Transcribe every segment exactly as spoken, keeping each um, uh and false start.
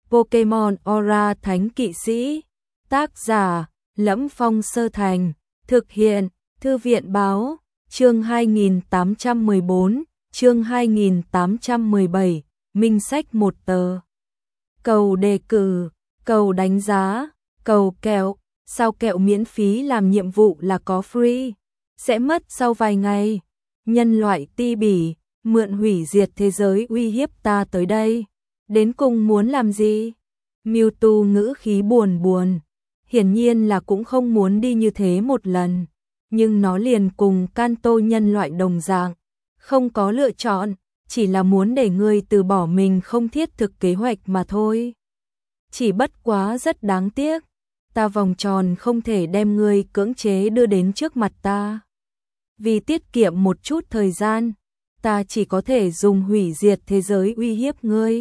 Pokemon Aura Thánh Kỵ Sĩ. Tác giả: Lẫm Phong Sơ Thành. Thực hiện: Thư viện báo. Chương hai nghìn tám trăm mười bốn, chương hai nghìn tám trăm mười bảy, minh sách một tờ. Cầu đề cử, cầu đánh giá, cầu kẹo, sao kẹo miễn phí làm nhiệm vụ là có free, sẽ mất sau vài ngày. Nhân loại ti bỉ, mượn hủy diệt thế giới uy hiếp ta tới đây. Đến cùng muốn làm gì? Mewtwo ngữ khí buồn buồn, hiển nhiên là cũng không muốn đi như thế một lần. Nhưng nó liền cùng Kanto nhân loại đồng dạng, không có lựa chọn, chỉ là muốn để ngươi từ bỏ mình không thiết thực kế hoạch mà thôi. Chỉ bất quá rất đáng tiếc, ta vòng tròn không thể đem ngươi cưỡng chế đưa đến trước mặt ta. Vì tiết kiệm một chút thời gian, ta chỉ có thể dùng hủy diệt thế giới uy hiếp ngươi.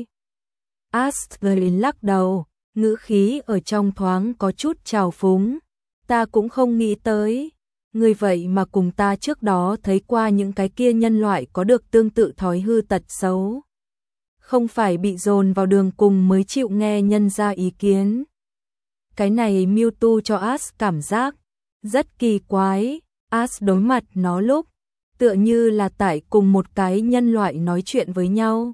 Astrid lắc đầu, ngữ khí ở trong thoáng có chút trào phúng. Ta cũng không nghĩ tới. Người vậy mà cùng ta trước đó thấy qua những cái kia nhân loại có được tương tự thói hư tật xấu. Không phải bị dồn vào đường cùng mới chịu nghe nhân ra ý kiến. Cái này Mewtwo cho Ash cảm giác rất kỳ quái. Ash đối mặt nó lúc tựa như là tại cùng một cái nhân loại nói chuyện với nhau.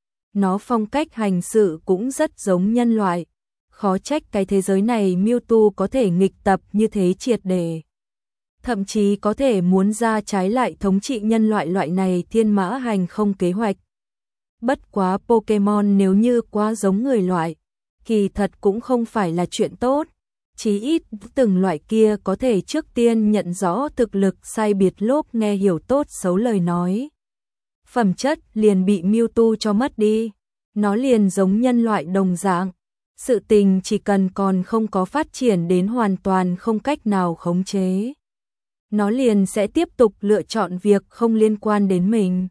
Nó phong cách hành sự cũng rất giống nhân loại. Khó trách cái thế giới này Mewtwo có thể nghịch tập như thế triệt để. Thậm chí có thể muốn ra trái lại thống trị nhân loại loại này thiên mã hành không kế hoạch. Bất quá Pokemon nếu như quá giống người loại, kỳ thật cũng không phải là chuyện tốt. Chí ít từng loại kia có thể trước tiên nhận rõ thực lực sai biệt lốp nghe hiểu tốt xấu lời nói. Phẩm chất liền bị Mewtwo cho mất đi. Nó liền giống nhân loại đồng dạng. Sự tình chỉ cần còn không có phát triển đến hoàn toàn không cách nào khống chế, nó liền sẽ tiếp tục lựa chọn việc không liên quan đến mình.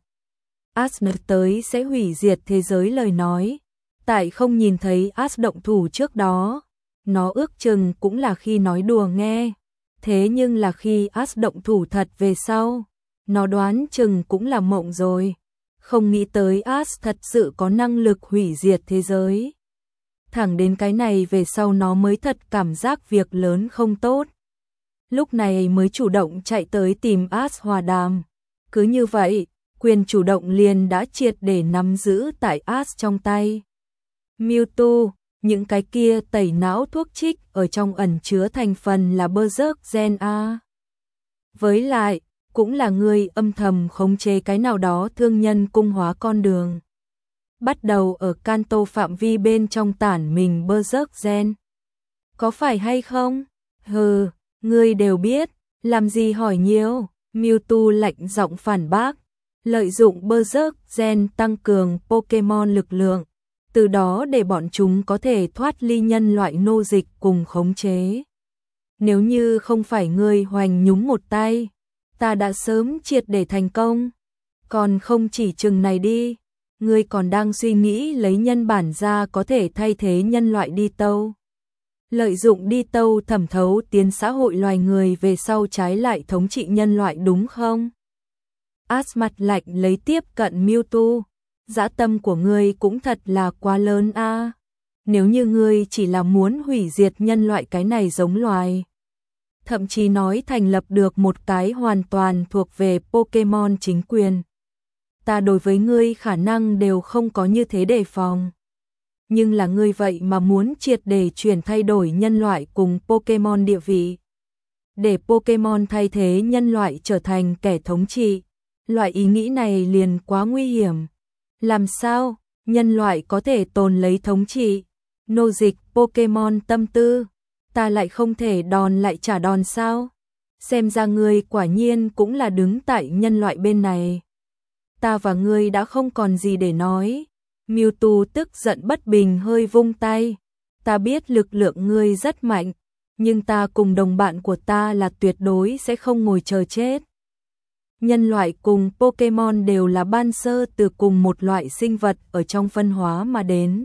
Ash tới sẽ hủy diệt thế giới lời nói. Tại không nhìn thấy Ash động thủ trước đó, nó ước chừng cũng là khi nói đùa nghe. Thế nhưng là khi Ash động thủ thật về sau, nó đoán chừng cũng là mộng rồi. Không nghĩ tới Ash thật sự có năng lực hủy diệt thế giới. Thẳng đến cái này về sau nó mới thật cảm giác việc lớn không tốt. Lúc này mới chủ động chạy tới tìm Ash hòa đàm. Cứ như vậy, quyền chủ động liền đã triệt để nắm giữ tại Ash trong tay. Mewtwo, những cái kia tẩy não thuốc trích ở trong ẩn chứa thành phần là Berserk Gen A. Với lại, cũng là người âm thầm khống chế cái nào đó thương nhân cung hóa con đường. Bắt đầu ở Kanto phạm vi bên trong tản mình Berserk Gen. Có phải hay không? Hừ, ngươi đều biết, làm gì hỏi nhiều. Mewtwo lạnh giọng phản bác, lợi dụng Berserk Gen tăng cường Pokemon lực lượng, từ đó để bọn chúng có thể thoát ly nhân loại nô dịch cùng khống chế. Nếu như không phải ngươi hoành nhúng một tay, ta đã sớm triệt để thành công. Còn không chỉ chừng này đi, ngươi còn đang suy nghĩ lấy nhân bản ra có thể thay thế nhân loại đi tâu. Lợi dụng đi tâu thẩm thấu tiến xã hội loài người về sau trái lại thống trị nhân loại đúng không? Ash mặt lạnh lấy tiếp cận Mewtwo. Dã tâm của ngươi cũng thật là quá lớn a. À. Nếu như ngươi chỉ là muốn hủy diệt nhân loại cái này giống loài, thậm chí nói thành lập được một cái hoàn toàn thuộc về Pokemon chính quyền, ta đối với ngươi khả năng đều không có như thế đề phòng. Nhưng là ngươi vậy mà muốn triệt để chuyển thay đổi nhân loại cùng Pokemon địa vị. Để Pokemon thay thế nhân loại trở thành kẻ thống trị. Loại ý nghĩ này liền quá nguy hiểm. Làm sao nhân loại có thể tồn lấy thống trị, nô dịch Pokemon tâm tư? Ta lại không thể đòn lại trả đòn sao? Xem ra ngươi quả nhiên cũng là đứng tại nhân loại bên này. Ta và ngươi đã không còn gì để nói. Mewtwo tức giận bất bình hơi vung tay. Ta biết lực lượng ngươi rất mạnh, nhưng ta cùng đồng bạn của ta là tuyệt đối sẽ không ngồi chờ chết. Nhân loại cùng Pokemon đều là ban sơ từ cùng một loại sinh vật ở trong phân hóa mà đến.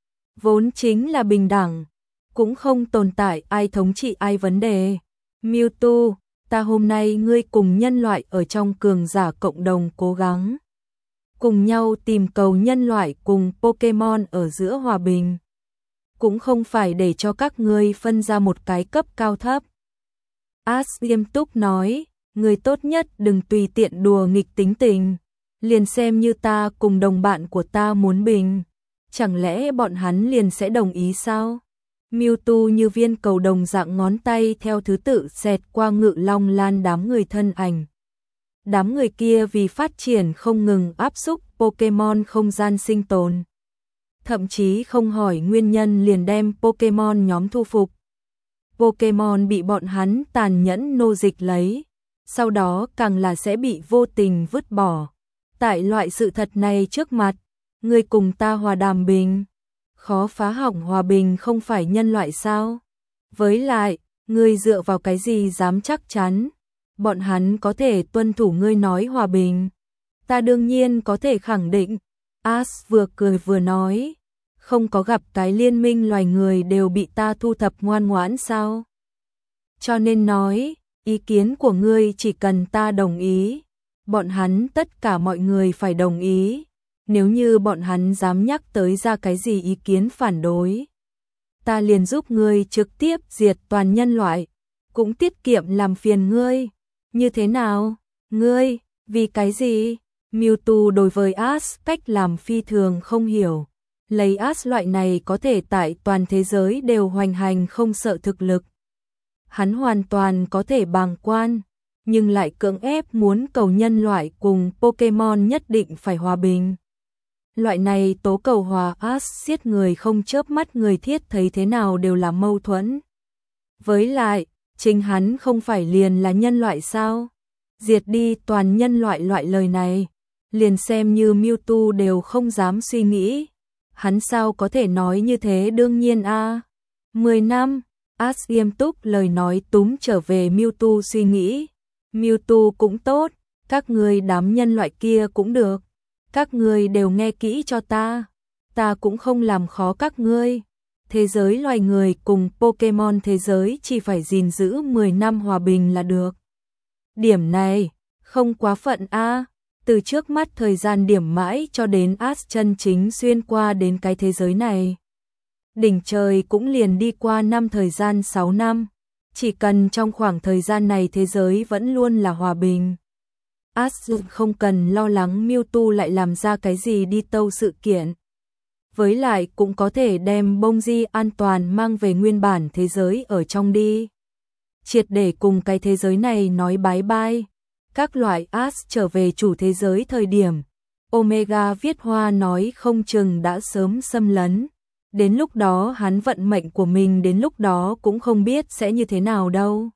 Vốn chính là bình đẳng, cũng không tồn tại ai thống trị ai vấn đề. Mewtwo, ta hôm nay ngươi cùng nhân loại ở trong cường giả cộng đồng cố gắng. Cùng nhau tìm cầu nhân loại cùng Pokemon ở giữa hòa bình. cũng không phải để cho các ngươi phân ra một cái cấp cao thấp. Ash nghiêm túc nói, ngươi tốt nhất đừng tùy tiện đùa nghịch tính tình, liền xem như ta cùng đồng bạn của ta muốn bình, chẳng lẽ bọn hắn liền sẽ đồng ý sao? Mewtwo như viên cầu đồng dạng ngón tay theo thứ tự xẹt qua Ngự Long Lan đám người thân ảnh. Đám người kia vì phát triển không ngừng áp xúc Pokemon không gian sinh tồn. Thậm chí không hỏi nguyên nhân liền đem Pokemon nhóm thu phục. Pokemon bị bọn hắn tàn nhẫn nô dịch lấy, sau đó càng là sẽ bị vô tình vứt bỏ. Tại loại sự thật này trước mặt, ngươi cùng ta hòa đàm bình, khó phá hỏng hòa bình không phải nhân loại sao? Với lại, ngươi dựa vào cái gì dám chắc chắn bọn hắn có thể tuân thủ ngươi nói hòa bình? Ta đương nhiên có thể khẳng định. Ash vừa cười vừa nói, không có gặp cái liên minh loài người đều bị ta thu thập ngoan ngoãn sao? Cho nên nói, ý kiến của ngươi chỉ cần ta đồng ý, bọn hắn tất cả mọi người phải đồng ý. Nếu như bọn hắn dám nhắc tới ra cái gì ý kiến phản đối, ta liền giúp ngươi trực tiếp diệt toàn nhân loại, cũng tiết kiệm làm phiền ngươi. Như thế nào? Ngươi, vì cái gì? Mewtwo đối với Ash cách làm phi thường không hiểu. Lấy Ash loại này có thể tại toàn thế giới đều hoành hành không sợ thực lực. Hắn hoàn toàn có thể bàng quan, nhưng lại cưỡng ép muốn cầu nhân loại cùng Pokemon nhất định phải hòa bình. Loại này tố cầu hòa Ash giết người không chớp mắt người thiết thấy thế nào đều là mâu thuẫn. Với lại, chính hắn không phải liền là nhân loại sao? Diệt đi toàn nhân loại loại lời này, liền xem như Mewtwo đều không dám suy nghĩ. Hắn sao có thể nói như thế đương nhiên a à. Mười năm, Ash nghiêm túc lời nói túm trở về Mewtwo suy nghĩ. Mewtwo cũng tốt, các ngươi đám nhân loại kia cũng được. Các ngươi đều nghe kỹ cho ta, ta cũng không làm khó các ngươi. Thế giới loài người cùng Pokemon thế giới chỉ phải gìn giữ mười năm hòa bình là được. Điểm này, không quá phận a à. Từ trước mắt thời gian điểm mãi cho đến Ash chân chính xuyên qua đến cái thế giới này. Đỉnh trời cũng liền đi qua năm thời gian sáu năm. Chỉ cần trong khoảng thời gian này thế giới vẫn luôn là hòa bình. Ash không cần lo lắng Mewtwo lại làm ra cái gì đi tâu sự kiện. Với lại cũng có thể đem bông di an toàn mang về nguyên bản thế giới ở trong đi. Triệt để cùng cái thế giới này nói bye bye. Các loại Ash trở về chủ thế giới thời điểm, Omega viết hoa nói không chừng đã sớm xâm lấn. Đến lúc đó hắn vận mệnh của mình đến lúc đó cũng không biết sẽ như thế nào đâu.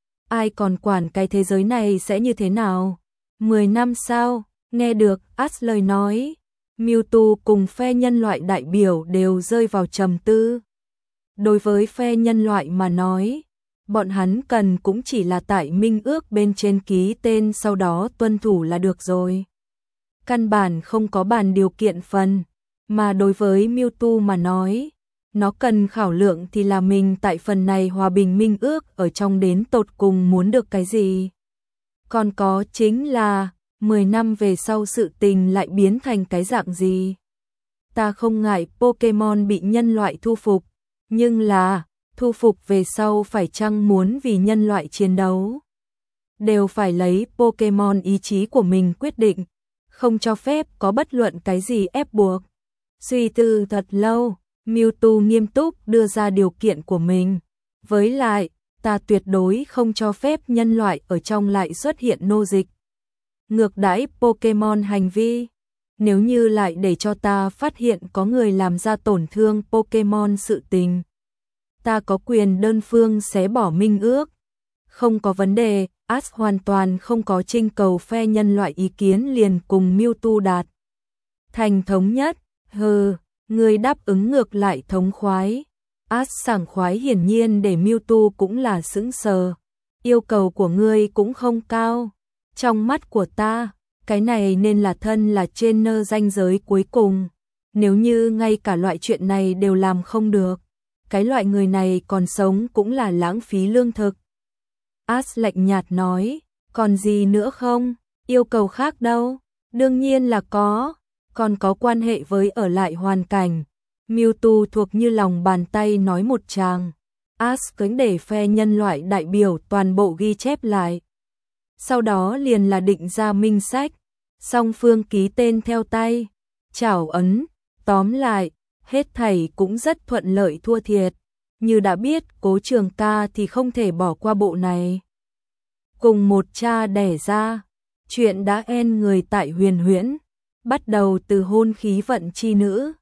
Ai còn quản cái thế giới này sẽ như thế nào? Mười năm sau, nghe được Ash lời nói, Mewtwo cùng phe nhân loại đại biểu đều rơi vào trầm tư. Đối với phe nhân loại mà nói, bọn hắn cần cũng chỉ là tại minh ước bên trên ký tên sau đó tuân thủ là được rồi. Căn bản không có bàn điều kiện phần, mà đối với Mewtwo mà nói, nó cần khảo lượng thì là mình tại phần này hòa bình minh ước ở trong đến tột cùng muốn được cái gì. Còn có chính là, mười năm về sau sự tình lại biến thành cái dạng gì. Ta không ngại Pokemon bị nhân loại thu phục, nhưng là, thu phục về sau phải chăng muốn vì nhân loại chiến đấu. Đều phải lấy Pokemon ý chí của mình quyết định, không cho phép có bất luận cái gì ép buộc. Suy tư thật lâu, Mewtwo nghiêm túc đưa ra điều kiện của mình. Với lại, ta tuyệt đối không cho phép nhân loại ở trong lại xuất hiện nô dịch. Ngược đãi Pokemon hành vi. Nếu như lại để cho ta phát hiện có người làm ra tổn thương Pokemon sự tình, ta có quyền đơn phương xé bỏ minh ước. Không có vấn đề, Ash hoàn toàn không có trưng cầu phe nhân loại ý kiến liền cùng Mewtwo đạt thành thống nhất. Hừ, người đáp ứng ngược lại thống khoái. Ash sảng khoái hiển nhiên để Mewtwo cũng là sững sờ. Yêu cầu của ngươi cũng không cao. Trong mắt của ta, cái này nên là thân là trainer ranh giới cuối cùng. Nếu như ngay cả loại chuyện này đều làm không được, cái loại người này còn sống cũng là lãng phí lương thực. Ash lạnh nhạt nói, còn gì nữa không? Yêu cầu khác đâu? Đương nhiên là có, còn có quan hệ với ở lại hoàn cảnh. Mewtwo thuộc như lòng bàn tay nói một tràng. Ash cứng để phe nhân loại đại biểu toàn bộ ghi chép lại. Sau đó liền là định ra minh sách, song phương ký tên theo tay, chảo ấn, tóm lại, hết thảy cũng rất thuận lợi thua thiệt. Như đã biết Cố Trường Ca thì không thể bỏ qua bộ này. Cùng một cha đẻ ra, chuyện đã en người tại Huyền Huyễn, bắt đầu từ hôn khí vận chi nữ,